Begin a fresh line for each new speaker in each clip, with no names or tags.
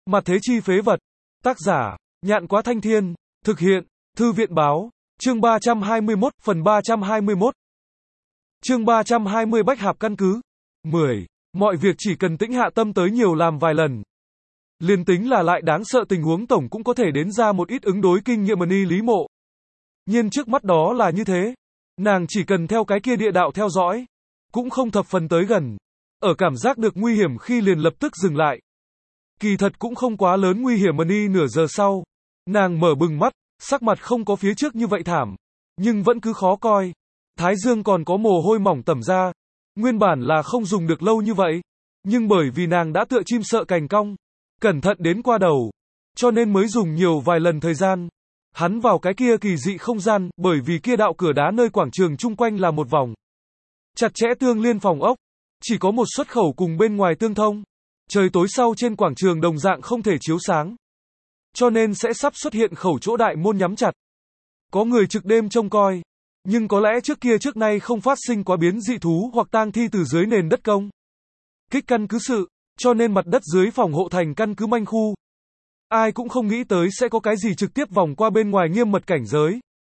Mặt thế chi phế vật. Tác giả, Nhạn Quá Thanh Thiên. Thực hiện, Thư viện Báo. Chương 321, phần 321. Chương 320 Bách Hạp căn cứ. 10. Mọi việc chỉ cần tĩnh hạ tâm tới nhiều làm vài lần. Liền tính là lại đáng sợ tình huống tổng cũng có thể đến ra một ít ứng đối kinh nghiệm ni Lý Mộ. Nhưng trước mắt đó là như thế. Nàng chỉ cần theo cái kia địa đạo theo dõi. Cũng không thập phần tới gần. Ở cảm giác được nguy hiểm khi liền lập tức dừng lại. Kỳ thật cũng không quá lớn nguy hiểm ni nửa giờ sau. Nàng mở bừng mắt, sắc mặt không có phía trước như vậy thảm. Nhưng vẫn cứ khó coi. Thái dương còn có mồ hôi mỏng tẩm ra. Nguyên bản là không dùng được lâu như vậy. Nhưng bởi vì nàng đã tựa chim sợ cành cong. Cẩn thận đến qua đầu. Cho nên mới dùng nhiều vài lần thời gian. Hắn vào cái kia kỳ dị không gian, bởi vì kia đạo cửa đá nơi quảng trường chung quanh là một vòng. Chặt chẽ tương liên phòng ốc. Chỉ có một xuất khẩu cùng bên ngoài tương thông. Trời tối sau trên quảng trường đồng dạng không thể chiếu sáng. Cho nên sẽ sắp xuất hiện khẩu chỗ đại môn nhắm chặt. Có người trực đêm trông coi. Nhưng có lẽ trước nay không phát sinh quá biến dị thú hoặc tang thi từ dưới nền đất công. Kích căn cứ sự, cho nên mặt đất dưới phòng hộ thành căn cứ manh khu. Ai cũng không nghĩ tới sẽ có cái gì trực tiếp vòng qua bên ngoài nghiêm mật cảnh giới.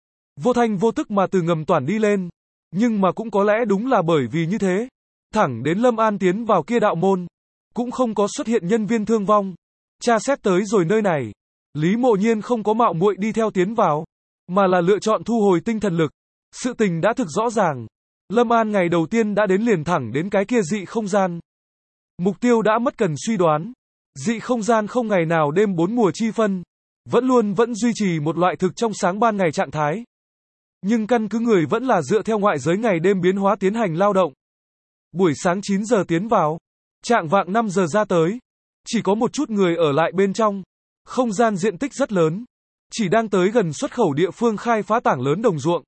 Vô thanh vô tức mà từ ngầm toàn đi lên. Nhưng mà cũng có lẽ đúng là bởi vì như thế. Thẳng đến Lâm An tiến vào kia đạo môn. Cũng không có xuất hiện nhân viên thương vong. Tra xét tới rồi nơi này. Lý Mộ Nhiên không có mạo muội đi theo tiến vào. Mà là lựa chọn thu hồi tinh thần lực. Sự tình đã thực rõ ràng. Lâm An ngày đầu tiên đã đến liền thẳng đến cái kia dị không gian. Mục tiêu đã mất cần suy đoán. Dị không gian không ngày nào đêm bốn mùa chi phân. Vẫn duy trì một loại thực trong sáng ban ngày trạng thái. Nhưng căn cứ người vẫn là dựa theo ngoại giới ngày đêm biến hóa tiến hành lao động. Buổi sáng 9 giờ tiến vào. Trạng vạng 5 giờ ra tới. Chỉ có một chút người ở lại bên trong. Không gian diện tích rất lớn. Chỉ đang tới gần xuất khẩu địa phương khai phá tảng lớn đồng ruộng.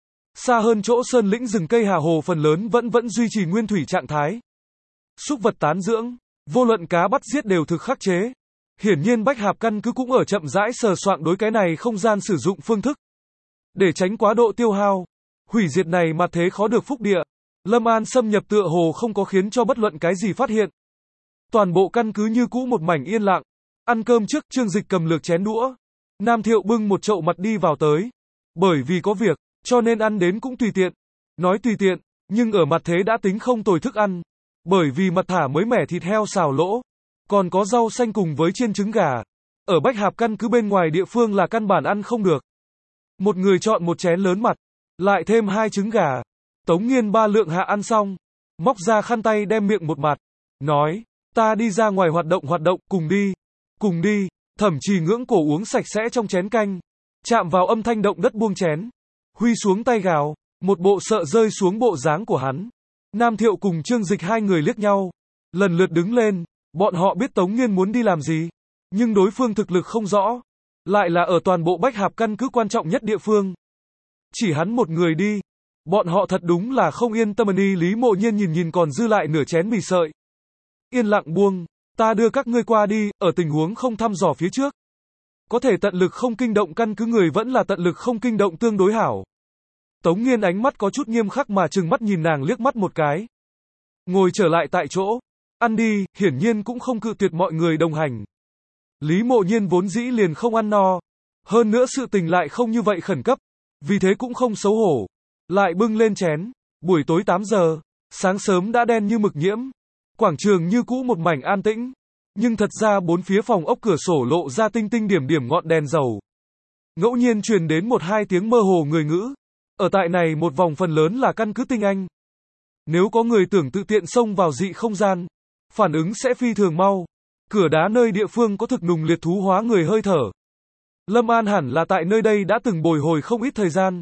Xa hơn chỗ sơn lĩnh rừng cây hà hồ phần lớn vẫn duy trì nguyên thủy trạng thái. Súc vật tán dưỡng, vô luận cá bắt giết đều thực khắc chế. Hiển nhiên Bách Hạp căn cứ cũng ở chậm rãi sờ soạn đối cái này không gian sử dụng phương thức. Để tránh quá độ tiêu hao, hủy diệt này mặt thế khó được phúc địa. Lâm An xâm nhập tựa hồ không có khiến cho bất luận cái gì phát hiện. Toàn bộ căn cứ như cũ một mảnh yên lặng. Ăn cơm trước, Trương Dịch cầm lược chén đũa. Nam Thiệu bưng một chậu mặt đi vào tới. Bởi vì có việc, cho nên ăn đến cũng tùy tiện. Nói tùy tiện, nhưng ở mặt thế đã tính không tồi thức ăn. Bởi vì mặt thả mới mẻ thịt heo xào lỗ. Còn có rau xanh cùng với chiên trứng gà. Ở Bách Hạp căn cứ bên ngoài địa phương là căn bản ăn không được. Một người chọn một chén lớn mặt. Lại thêm 2 trứng gà. Tống Nghiên 3 lượng hạ ăn xong. Móc ra khăn tay đem miệng một mặt. Nói, ta đi ra ngoài hoạt động, cùng đi. Cùng đi. Thẩm Trì ngưỡng cổ uống sạch sẽ trong chén canh. Chạm vào âm thanh động đất buông chén. Huy xuống tay gào. Một bộ sợ rơi xuống bộ dáng của hắn. Nam Thiệu cùng Trương Dịch hai người liếc nhau. Lần lượt đứng lên. Bọn họ biết Tống Nghiên muốn đi làm gì. Nhưng đối phương thực lực không rõ. Lại là ở toàn bộ Bách Hạp căn cứ quan trọng nhất địa phương. Chỉ hắn một người đi. Bọn họ thật đúng là không yên tâm ni Lý Mộ Nhiên nhìn còn dư lại nửa chén mì sợi. Yên lặng buông. Ta đưa các ngươi qua đi, ở tình huống không thăm dò phía trước. Có thể tận lực không kinh động căn cứ người vẫn là tận lực không kinh động tương đối hảo. Tống Nghiên ánh mắt có chút nghiêm khắc mà trừng mắt nhìn nàng liếc mắt một cái. Ngồi trở lại tại chỗ. Ăn đi, hiển nhiên cũng không cự tuyệt mọi người đồng hành. Lý Mộ Nhiên vốn dĩ liền không ăn no. Hơn nữa sự tình lại không như vậy khẩn cấp. Vì thế cũng không xấu hổ. Lại bưng lên chén. Buổi tối 8 giờ. Sáng sớm đã đen như mực nhiễm. Quảng trường như cũ một mảnh an tĩnh. Nhưng thật ra bốn phía phòng ốc cửa sổ lộ ra tinh tinh điểm điểm ngọn đèn dầu. Ngẫu nhiên truyền đến 1-2 tiếng mơ hồ người ngữ. Ở tại này một vòng phần lớn là căn cứ tinh anh. Nếu có người tưởng tự tiện xông vào dị không gian, phản ứng sẽ phi thường mau. Cửa đá nơi địa phương có thực nùng liệt thú hóa người hơi thở. Lâm An hẳn là tại nơi đây đã từng bồi hồi không ít thời gian.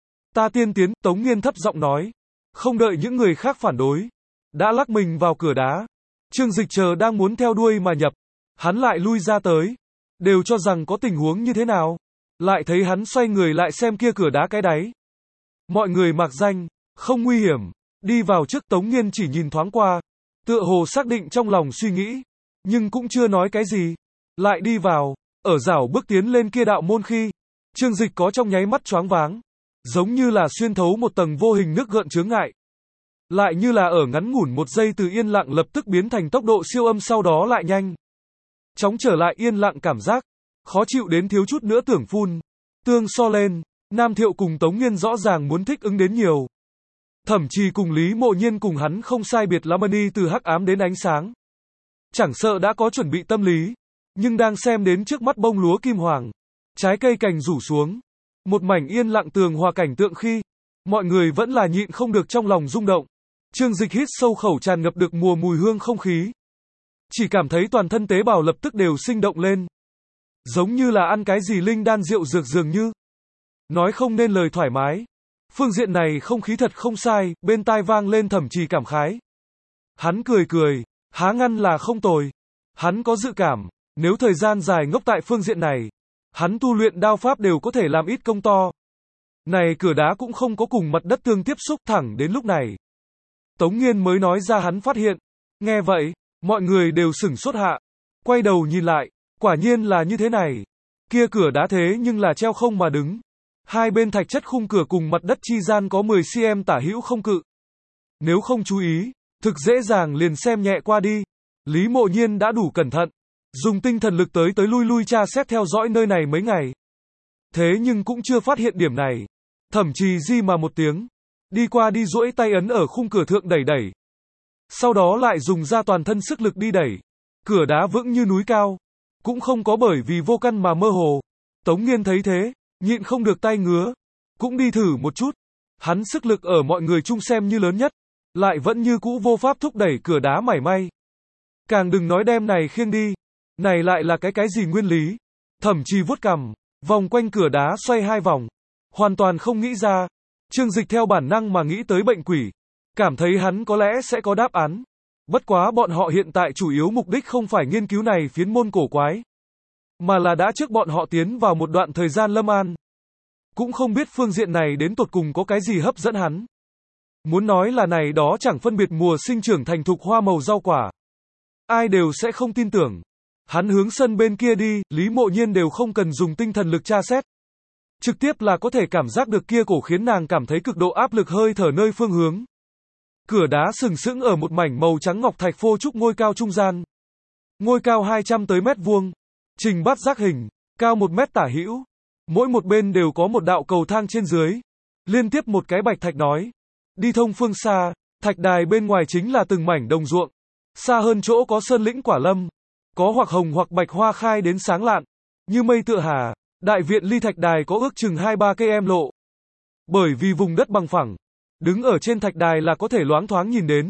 Ta tiên tiến, Tống Nghiên thấp giọng nói. Không đợi những người khác phản đối. Đã lắc mình vào cửa đá. Trương Dịch chờ đang muốn theo đuôi mà nhập. Hắn lại lui ra tới. Đều cho rằng có tình huống như thế nào. Lại thấy hắn xoay người lại xem kia cửa đá cái đáy. Mọi người mặc danh, không nguy hiểm. Đi vào trước Tống Nghiên chỉ nhìn thoáng qua. Tựa hồ xác định trong lòng suy nghĩ. Nhưng cũng chưa nói cái gì. Lại đi vào. Ở rảo bước tiến lên kia đạo môn khi. Trương Dịch có trong nháy mắt choáng váng. Giống như là xuyên thấu một tầng vô hình nước gợn chướng ngại. Lại như là ở ngắn ngủn một giây từ yên lặng lập tức biến thành tốc độ siêu âm sau đó lại nhanh. chóng trở lại yên lặng cảm giác, khó chịu đến thiếu chút nữa tưởng phun. Tương so lên, Nam Thiệu cùng Tống Nghiên rõ ràng muốn thích ứng đến nhiều. Thậm chí cùng Lý Mộ Nhiên cùng hắn không sai biệt lắm đi từ hắc ám đến ánh sáng. Chẳng sợ đã có chuẩn bị tâm lý, nhưng đang xem đến trước mắt bông lúa kim hoàng, trái cây cành rủ xuống, một mảnh yên lặng tường hòa cảnh tượng khi, mọi người vẫn là nhịn không được trong lòng rung động. Trương Dịch hít sâu khẩu tràn ngập được mùi hương không khí. Chỉ cảm thấy toàn thân tế bào lập tức đều sinh động lên. Giống như là ăn cái gì linh đan rượu dược dường như. Nói không nên lời thoải mái. Phương diện này không khí thật không sai, bên tai vang lên thẩm trì cảm khái. Hắn cười, há ngăn là không tồi. Hắn có dự cảm, nếu thời gian dài ngốc tại phương diện này, hắn tu luyện đao pháp đều có thể làm ít công to. Này cửa đá cũng không có cùng mặt đất tương tiếp xúc thẳng đến lúc này. Tống Nghiên mới nói ra hắn phát hiện. Nghe vậy, mọi người đều sửng sốt hạ. Quay đầu nhìn lại, quả nhiên là như thế này. Kia cửa đá thế nhưng là treo không mà đứng. Hai bên thạch chất khung cửa cùng mặt đất chi gian có 10 cm tả hữu không cự. Nếu không chú ý, thực dễ dàng liền xem nhẹ qua đi. Lý Mộ Nhiên đã đủ cẩn thận, dùng tinh thần lực tới lui tra xét theo dõi nơi này mấy ngày. Thế nhưng cũng chưa phát hiện điểm này. Thẩm Trì di mà một tiếng, đi qua đi duỗi tay ấn ở khung cửa thượng đẩy. Sau đó lại dùng ra toàn thân sức lực đi đẩy. Cửa đá vững như núi cao, cũng không có bởi vì vô căn mà mơ hồ. Tống Nghiên thấy thế, nhịn không được tay ngứa, cũng đi thử một chút. Hắn sức lực ở mọi người chung xem như lớn nhất, lại vẫn như cũ vô pháp thúc đẩy cửa đá mảy may. Càng đừng nói đem này khiêng đi, này lại là cái gì nguyên lý. Thẩm Trì vuốt cằm, vòng quanh cửa đá xoay 2 vòng, hoàn toàn không nghĩ ra. Trương Dịch theo bản năng mà nghĩ tới bệnh quỷ, cảm thấy hắn có lẽ sẽ có đáp án. Bất quá bọn họ hiện tại chủ yếu mục đích không phải nghiên cứu này phiến môn cổ quái, mà là đã trước bọn họ tiến vào một đoạn thời gian lâm an. Cũng không biết phương diện này đến tột cùng có cái gì hấp dẫn hắn. Muốn nói là này đó chẳng phân biệt mùa sinh trưởng thành thục hoa màu rau quả. Ai đều sẽ không tin tưởng. Hắn hướng sân bên kia đi, Lý Mộ Nhiên đều không cần dùng tinh thần lực tra xét. Trực tiếp là có thể cảm giác được kia cổ khiến nàng cảm thấy cực độ áp lực hơi thở nơi phương hướng. Cửa đá sừng sững ở một mảnh màu trắng ngọc thạch phô trúc ngôi cao trung gian. Ngôi cao 200 tới mét vuông, trình bát giác hình, cao 1 mét tả hữu. Mỗi một bên đều có một đạo cầu thang trên dưới. Liên tiếp một cái bạch thạch nói. Đi thông phương xa, thạch đài bên ngoài chính là từng mảnh đồng ruộng. Xa hơn chỗ có sơn lĩnh quả lâm. Có hoặc hồng hoặc bạch hoa khai đến sáng lạn. Như mây tựa hà, đại viện ly thạch đài có ước chừng 2-3 cây em lộ. Bởi vì vùng đất bằng phẳng, đứng ở trên thạch đài là có thể loáng thoáng nhìn đến.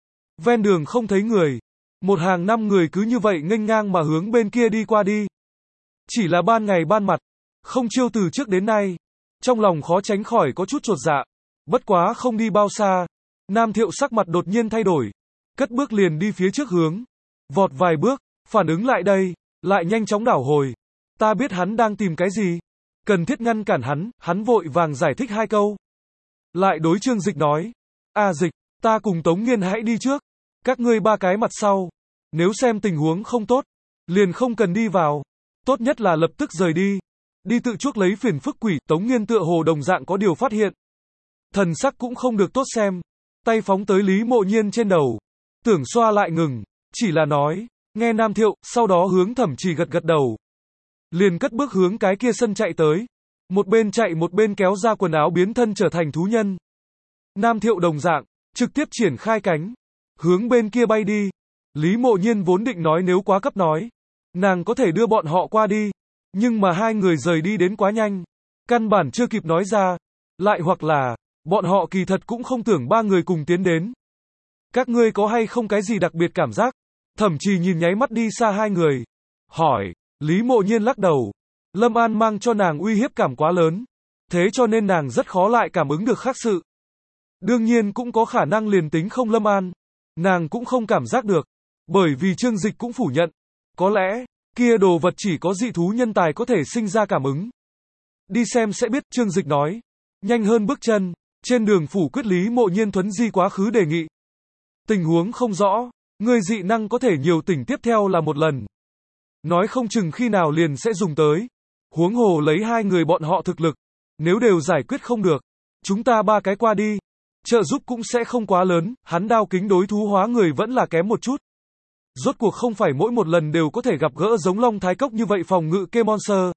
Ven đường không thấy người. Một hàng 5 người cứ như vậy nghênh ngang mà hướng bên kia đi qua đi. Chỉ là ban ngày ban mặt, không chiêu từ trước đến nay. Trong lòng khó tránh khỏi có chút chột dạ. Bất quá không đi bao xa, Nam Thiệu sắc mặt đột nhiên thay đổi. Cất bước liền đi phía trước hướng. Vọt vài bước, phản ứng lại đây, lại nhanh chóng đảo hồi. Ta biết hắn đang tìm cái gì. Cần thiết ngăn cản hắn vội vàng giải thích 2 câu. Lại đối Trương Dịch nói. Dịch, ta cùng Tống Nghiên hãy đi trước. Các ngươi 3 cái mặt sau. Nếu xem tình huống không tốt, liền không cần đi vào. Tốt nhất là lập tức rời đi. Đi tự chuốc lấy phiền phức quỷ. Tống Nghiên tựa hồ đồng dạng có điều phát hiện. Thần sắc cũng không được tốt xem. Tay phóng tới Lý Mộ Nhiên trên đầu. Tưởng xoa lại ngừng. Chỉ là nói. Nghe Nam Thiệu, sau đó hướng Thẩm Trì gật đầu. Liền cất bước hướng cái kia sân chạy tới. Một bên chạy một bên kéo ra quần áo biến thân trở thành thú nhân. Nam Thiệu đồng dạng, trực tiếp triển khai cánh. Hướng bên kia bay đi. Lý Mộ Nhiên vốn định nói nếu quá cấp nói. Nàng có thể đưa bọn họ qua đi. Nhưng mà 2 người rời đi đến quá nhanh. Căn bản chưa kịp nói ra. Lại hoặc là, bọn họ kỳ thật cũng không tưởng 3 người cùng tiến đến. Các ngươi có hay không cái gì đặc biệt cảm giác? Thẩm Trì nhìn nháy mắt đi xa 2 người. Hỏi, Lý Mộ Nhiên lắc đầu. Lâm An mang cho nàng uy hiếp cảm quá lớn. Thế cho nên nàng rất khó lại cảm ứng được khác sự. Đương nhiên cũng có khả năng liền tính không Lâm An. Nàng cũng không cảm giác được. Bởi vì Trương Dịch cũng phủ nhận. Có lẽ, kia đồ vật chỉ có dị thú nhân tài có thể sinh ra cảm ứng. Đi xem sẽ biết, Trương Dịch nói. Nhanh hơn bước chân. Trên đường phủ quyết Lý Mộ Nhiên thuấn di quá khứ đề nghị. Tình huống không rõ. Người dị năng có thể nhiều tỉnh tiếp theo là một lần. Nói không chừng khi nào liền sẽ dùng tới. Huống hồ lấy 2 người bọn họ thực lực. Nếu đều giải quyết không được. Chúng ta 3 cái qua đi. Trợ giúp cũng sẽ không quá lớn. Hắn đao kính đối thú hóa người vẫn là kém một chút. Rốt cuộc không phải mỗi một lần đều có thể gặp gỡ giống Long Thái Cốc như vậy phòng ngự K-Monster.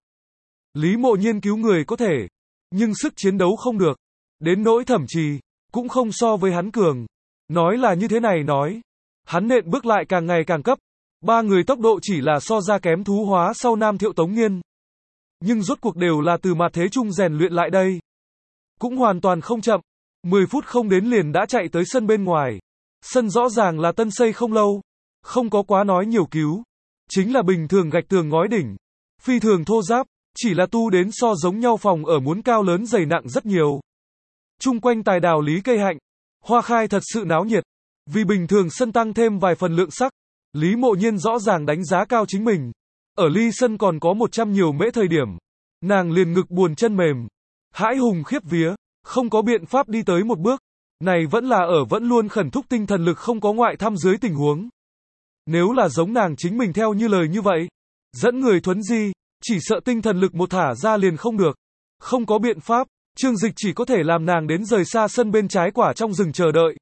Lý Mộ Nhiên cứu người có thể, nhưng sức chiến đấu không được. Đến nỗi Thẩm Trì, cũng không so với hắn cường. Nói là như thế này nói. Hắn nện bước lại càng ngày càng cấp. Ba người tốc độ chỉ là so ra kém thú hóa sau Nam Thiệu Tống Nghiên. Nhưng rốt cuộc đều là từ mặt thế chung rèn luyện lại đây. Cũng hoàn toàn không chậm. 10 phút không đến liền đã chạy tới sân bên ngoài. Sân rõ ràng là tân xây không lâu. Không có quá nói nhiều cứu. Chính là bình thường gạch tường ngói đỉnh. Phi thường thô ráp. Chỉ là tu đến so giống nhau phòng ở muốn cao lớn dày nặng rất nhiều. Chung quanh tài đào lý cây hạnh. Hoa khai thật sự náo nhiệt. Vì bình thường sân tăng thêm vài phần lượng sắc. Lý Mộ Nhiên rõ ràng đánh giá cao chính mình. Ở ly sân còn có 100 nhiều mễ thời điểm. Nàng liền ngực buồn chân mềm. Hãi hùng khiếp vía. Không có biện pháp đi tới một bước. Này vẫn là ở vẫn luôn khẩn thúc tinh thần lực không có ngoại thăm dưới tình huống. Nếu là giống nàng chính mình theo như lời như vậy. Dẫn người thuấn di. Chỉ sợ tinh thần lực một thả ra liền không được. Không có biện pháp. Trương Dịch chỉ có thể làm nàng đến rời xa sân bên trái quả trong rừng chờ đợi.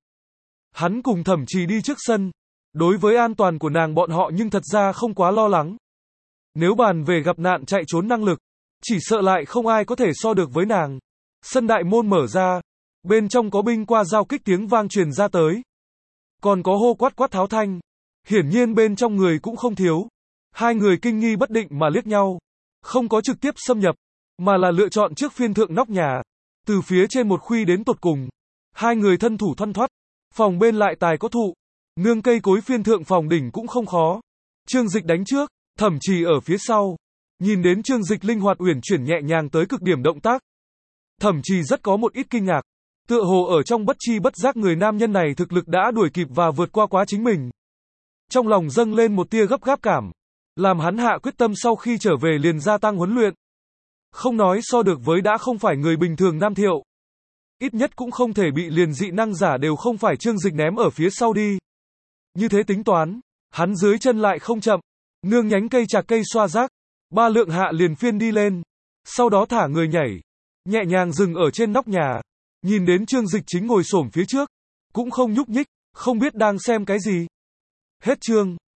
Hắn cùng Thẩm Trì đi trước sân. Đối với an toàn của nàng bọn họ nhưng thật ra không quá lo lắng. Nếu bàn về gặp nạn chạy trốn năng lực, chỉ sợ lại không ai có thể so được với nàng. Sân đại môn mở ra, bên trong có binh qua giao kích tiếng vang truyền ra tới. Còn có hô quát quát tháo thanh. Hiển nhiên bên trong người cũng không thiếu. Hai người kinh nghi bất định mà liếc nhau. Không có trực tiếp xâm nhập, mà là lựa chọn trước phiên thượng nóc nhà. Từ phía trên một khuy đến tột cùng. Hai người thân thủ thoăn thoắt. Phòng bên lại tài có thụ. Nương cây cối phiên thượng phòng đỉnh cũng không khó. Trương Dịch đánh trước, Thẩm Trì ở phía sau. Nhìn đến Trương Dịch linh hoạt uyển chuyển nhẹ nhàng tới cực điểm động tác. Thẩm Trì rất có một ít kinh ngạc. Tựa hồ ở trong bất chi bất giác người nam nhân này thực lực đã đuổi kịp và vượt qua quá chính mình. Trong lòng dâng lên một tia gấp gáp cảm. Làm hắn hạ quyết tâm sau khi trở về liền gia tăng huấn luyện. Không nói so được với đã không phải người bình thường Nam Thiệu. Ít nhất cũng không thể bị liền dị năng giả đều không phải Trương Dịch ném ở phía sau đi. Như thế tính toán, hắn dưới chân lại không chậm. Nương nhánh cây chạc cây xoa rác. Ba lượng hạ liền phiên đi lên. Sau đó thả người nhảy. Nhẹ nhàng dừng ở trên nóc nhà. Nhìn đến Trương Dịch chính ngồi xổm phía trước. Cũng không nhúc nhích, không biết đang xem cái gì. Hết chương.